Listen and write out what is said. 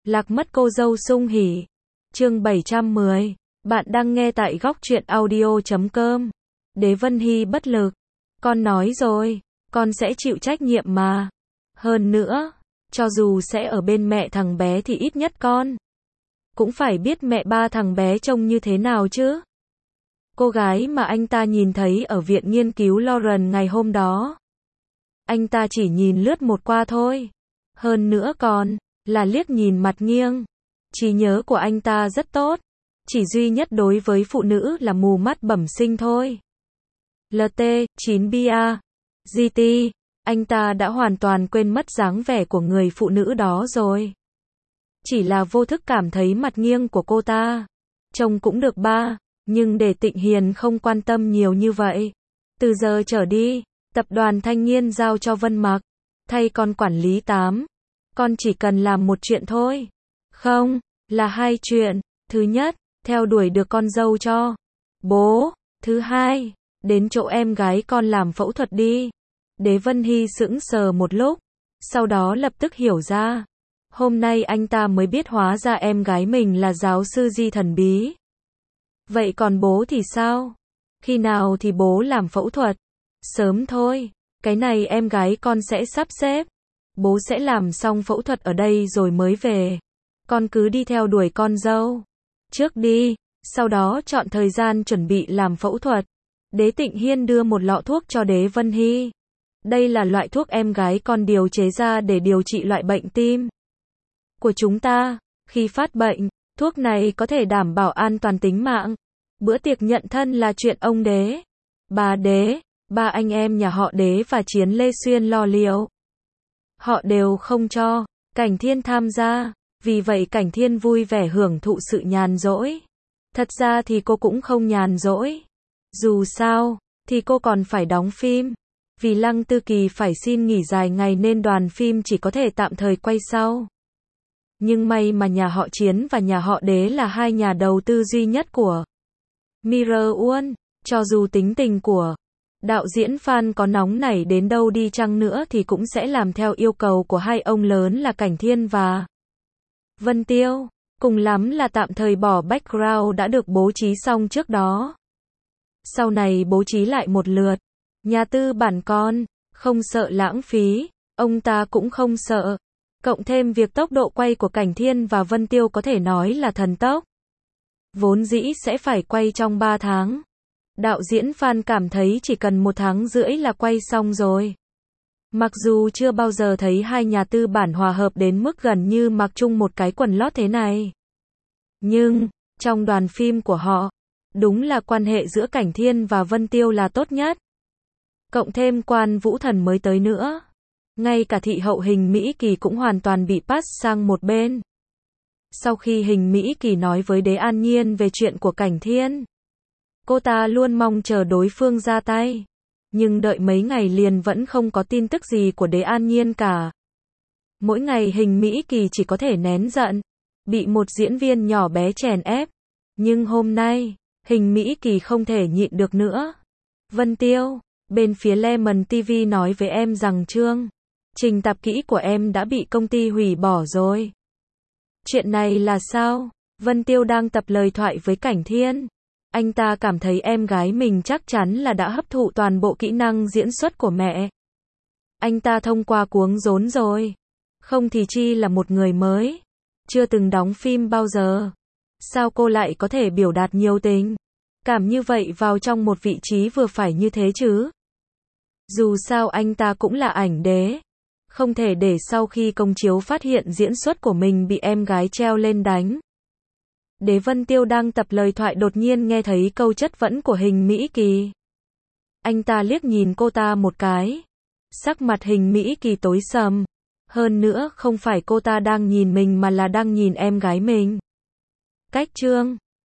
Lạc mất cô dâu sung hỉ. Chương 710. Bạn đang nghe tại góc truyện audio.com. Đế Vân Hy bất lực. Con nói rồi, con sẽ chịu trách nhiệm mà. Hơn nữa, cho dù sẽ ở bên mẹ thằng bé thì ít nhất con cũng phải biết mẹ ba thằng bé trông như thế nào chứ. Cô gái mà anh ta nhìn thấy ở viện nghiên cứu Lauren ngày hôm đó. Anh ta chỉ nhìn lướt một qua thôi. Hơn nữa còn là liếc nhìn mặt nghiêng. Trí nhớ của anh ta rất tốt. Chỉ duy nhất đối với phụ nữ là mù mắt bẩm sinh thôi. LT, 9BA, GT, anh ta đã hoàn toàn quên mất dáng vẻ của người phụ nữ đó rồi. Chỉ là vô thức cảm thấy mặt nghiêng của cô ta trông cũng được ba, nhưng để Tịnh Hiền không quan tâm nhiều như vậy. Từ giờ trở đi, tập đoàn Thanh Niên giao cho Vân Mặc thay con quản lý 8. Con chỉ cần làm một chuyện thôi. Không, là hai chuyện. Thứ nhất, theo đuổi được con dâu cho bố. Thứ hai, đến chỗ em gái con làm phẫu thuật đi. Đế Vân Hy sững sờ một lúc, sau đó lập tức hiểu ra. Hôm nay anh ta mới biết hóa ra em gái mình là giáo sư Di thần bí. Vậy còn bố thì sao? Khi nào thì bố làm phẫu thuật? Sớm thôi, cái này em gái con sẽ sắp xếp. Bố sẽ làm xong phẫu thuật ở đây rồi mới về. Con cứ đi theo đuổi con dâu trước đi, sau đó chọn thời gian chuẩn bị làm phẫu thuật. Đế Tịnh Hiên đưa một lọ thuốc cho Đế Vân Hy. Đây là loại thuốc em gái con điều chế ra để điều trị loại bệnh tim của chúng ta. Khi phát bệnh, thuốc này có thể đảm bảo an toàn tính mạng. Bữa tiệc nhận thân là chuyện ông Đế, bà Đế, ba anh em nhà họ Đế và Chiến Lê Xuyên lo liệu. Họ đều không cho Cảnh Thiên tham gia, vì vậy Cảnh Thiên vui vẻ hưởng thụ sự nhàn rỗi. Thật ra thì cô cũng không nhàn rỗi. Dù sao, thì cô còn phải đóng phim. Vì Lăng Tư Kỳ phải xin nghỉ dài ngày nên đoàn phim chỉ có thể tạm thời quay sau. Nhưng may mà nhà họ Chiến và nhà họ Đế là hai nhà đầu tư duy nhất của Mirror One. Cho dù tính tình của đạo diễn Phan có nóng nảy đến đâu đi chăng nữa thì cũng sẽ làm theo yêu cầu của hai ông lớn là Cảnh Thiên và Vân Tiêu. Cùng lắm là tạm thời bỏ background đã được bố trí xong trước đó. Sau này bố trí lại một lượt. Nhà tư bản con không sợ lãng phí, ông ta cũng không sợ. Cộng thêm việc tốc độ quay của Cảnh Thiên và Vân Tiêu có thể nói là thần tốc. Vốn dĩ sẽ phải quay trong 3 tháng. Đạo diễn Phan cảm thấy chỉ cần 1 tháng rưỡi là quay xong rồi. Mặc dù chưa bao giờ thấy hai nhà tư bản hòa hợp đến mức gần như mặc chung một cái quần lót thế này. Nhưng, trong đoàn phim của họ, đúng là quan hệ giữa Cảnh Thiên và Vân Tiêu là tốt nhất. Cộng thêm Quan Vũ Thần mới tới nữa. Ngay cả thị hậu Hình Mỹ Kỳ cũng hoàn toàn bị pass sang một bên. Sau khi Hình Mỹ Kỳ nói với Đế An Nhiên về chuyện của Cảnh Thiên, cô ta luôn mong chờ đối phương ra tay. Nhưng đợi mấy ngày liền vẫn không có tin tức gì của Đế An Nhiên cả. Mỗi ngày Hình Mỹ Kỳ chỉ có thể nén giận, bị một diễn viên nhỏ bé chèn ép. Nhưng hôm nay, Hình Mỹ Kỳ không thể nhịn được nữa. Vân Tiêu, bên phía Lemon TV nói với em rằng chương trình tạp kỹ của em đã bị công ty hủy bỏ rồi. Chuyện này là sao? Vân Tiêu đang tập lời thoại với Cảnh Thiên. Anh ta cảm thấy em gái mình chắc chắn là đã hấp thụ toàn bộ kỹ năng diễn xuất của mẹ. Anh ta thông qua cuống rốn rồi. Không thì chi là một người mới, chưa từng đóng phim bao giờ. Sao cô lại có thể biểu đạt nhiều tình cảm như vậy vào trong một vị trí vừa phải như thế chứ? Dù sao anh ta cũng là ảnh đế. Không thể để sau khi công chiếu phát hiện diễn xuất của mình bị em gái treo lên đánh. Đế Vân Tiêu đang tập lời thoại đột nhiên nghe thấy câu chất vấn của Hình Mỹ Kỳ. Anh ta liếc nhìn cô ta một cái. Sắc mặt Hình Mỹ Kỳ tối sầm. Hơn nữa không phải cô ta đang nhìn mình mà là đang nhìn em gái mình. Cách chương